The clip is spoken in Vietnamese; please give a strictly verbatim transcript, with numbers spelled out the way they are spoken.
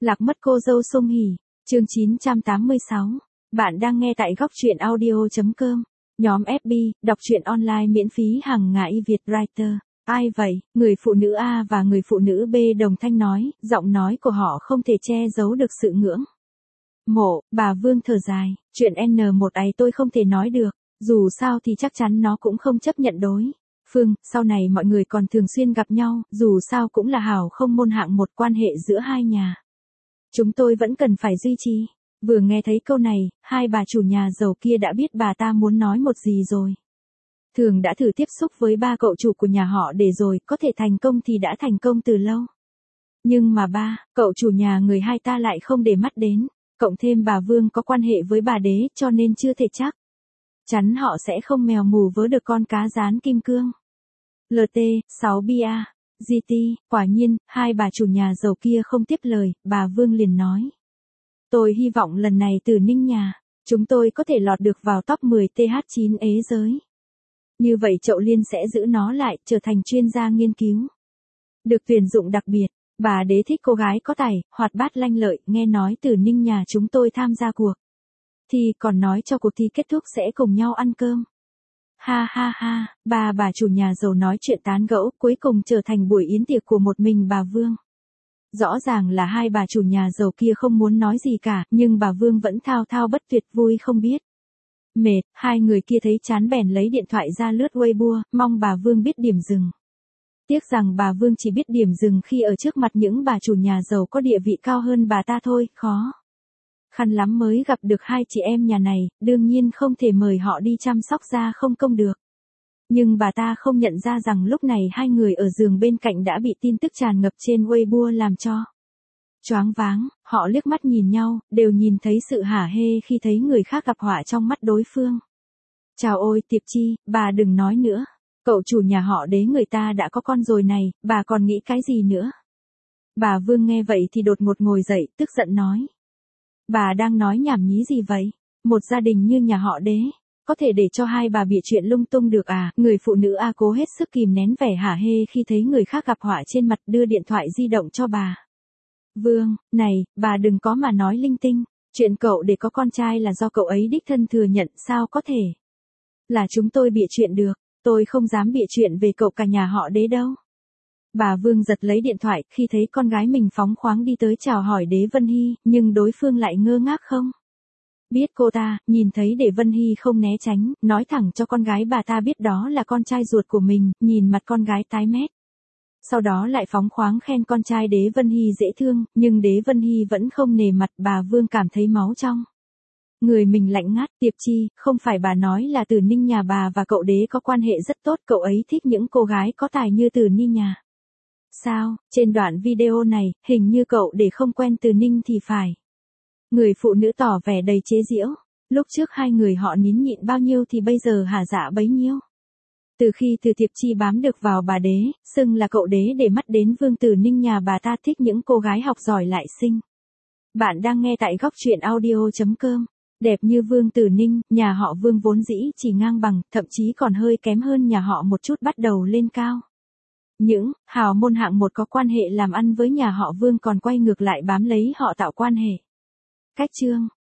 Lạc mất cô dâu Song Hỷ, chương chín trăm tám mươi sáu. Bạn đang nghe tại góc truyện audio chấm com. Nhóm ép bê, đọc truyện online miễn phí hàng ngày Việt Writer. Ai vậy? Người phụ nữ A và người phụ nữ B đồng thanh nói, giọng nói của họ không thể che giấu được sự ngưỡng mộ. Bà Vương thở dài, chuyện N một ấy tôi không thể nói được, dù sao thì chắc chắn nó cũng không chấp nhận đối phương, sau này mọi người còn thường xuyên gặp nhau, dù sao cũng là hảo không môn hạng một quan hệ giữa hai nhà. Chúng tôi vẫn cần phải duy trì. Vừa nghe thấy câu này, hai bà chủ nhà giàu kia đã biết bà ta muốn nói một gì rồi. Thường đã thử tiếp xúc với ba cậu chủ của nhà họ để rồi, có thể thành công thì đã thành công từ lâu. Nhưng mà ba, cậu chủ nhà người hai ta lại không để mắt đến, cộng thêm bà Vương có quan hệ với bà đế cho nên chưa thể chắc chắn họ sẽ không mèo mù vớ được con cá rán kim cương. lờ tê, sáu bia, giê tê, quả nhiên, hai bà chủ nhà giàu kia không tiếp lời, bà Vương liền nói. Tôi hy vọng lần này từ Ninh nhà, chúng tôi có thể lọt được vào top mười tê hát chín ế giới. Như vậy Chậu Liên sẽ giữ nó lại, trở thành chuyên gia nghiên cứu. Được tuyển dụng đặc biệt, bà đế thích cô gái có tài, hoạt bát lanh lợi, nghe nói từ Ninh nhà chúng tôi tham gia cuộc thì còn nói cho cuộc thi kết thúc sẽ cùng nhau ăn cơm. Ha ha ha, ba bà chủ nhà giàu nói chuyện tán gẫu, cuối cùng trở thành buổi yến tiệc của một mình bà Vương. Rõ ràng là hai bà chủ nhà giàu kia không muốn nói gì cả, nhưng bà Vương vẫn thao thao bất tuyệt vui không biết mệt. Hai người kia thấy chán bèn lấy điện thoại ra lướt Weibo, mong bà Vương biết điểm dừng. Tiếc rằng bà Vương chỉ biết điểm dừng khi ở trước mặt những bà chủ nhà giàu có địa vị cao hơn bà ta thôi, khó khăn lắm mới gặp được hai chị em nhà này, đương nhiên không thể mời họ đi chăm sóc da không công được. Nhưng bà ta không nhận ra rằng lúc này hai người ở giường bên cạnh đã bị tin tức tràn ngập trên Weibo làm cho choáng váng. Họ liếc mắt nhìn nhau, đều nhìn thấy sự hả hê khi thấy người khác gặp họa trong mắt đối phương. Chào ôi Tiệp Chi, bà đừng nói nữa. Cậu chủ nhà họ đế người ta đã có con rồi này, bà còn nghĩ cái gì nữa? Bà Vương nghe vậy thì đột ngột ngồi dậy, tức giận nói. Bà đang nói nhảm nhí gì vậy? Một gia đình như nhà họ đế, có thể để cho hai bà bịa chuyện lung tung được à? Người phụ nữ A cố hết sức kìm nén vẻ hả hê khi thấy người khác gặp họa trên mặt, đưa điện thoại di động cho bà Vương. Này, bà đừng có mà nói linh tinh. Chuyện cậu để có con trai là do cậu ấy đích thân thừa nhận, sao có thể là chúng tôi bịa chuyện được. Tôi không dám bịa chuyện về cậu cả nhà họ đế đâu. Bà Vương giật lấy điện thoại khi thấy con gái mình phóng khoáng đi tới chào hỏi Đế Vân Hy, nhưng đối phương lại ngơ ngác không biết cô ta. Nhìn thấy Đế Vân Hy không né tránh, nói thẳng cho con gái bà ta biết đó là con trai ruột của mình, nhìn mặt con gái tái mét. Sau đó lại phóng khoáng khen con trai Đế Vân Hy dễ thương, nhưng Đế Vân Hy vẫn không nề mặt. Bà Vương cảm thấy máu trong người mình lạnh ngắt. Tiệp Chi, không phải bà nói là Từ Ninh nhà bà và cậu đế có quan hệ rất tốt, cậu ấy thích những cô gái có tài như Từ Ninh nhà. Sao, trên đoạn video này, hình như cậu để không quen Từ Ninh thì phải. Người phụ nữ tỏ vẻ đầy chế giễu. Lúc trước hai người họ nín nhịn bao nhiêu thì bây giờ hả dạ bấy nhiêu. Từ khi Từ Tiệp Chi bám được vào bà đế, xưng là cậu đế để mắt đến Vương Từ Ninh nhà bà ta thích những cô gái học giỏi lại xinh. Bạn đang nghe tại góc truyện audio chấm com. Đẹp như Vương Từ Ninh, nhà họ Vương vốn dĩ chỉ ngang bằng, thậm chí còn hơi kém hơn nhà họ một chút, bắt đầu lên cao. Những hào môn hạng một có quan hệ làm ăn với nhà họ Vương còn quay ngược lại bám lấy họ tạo quan hệ. Cách chương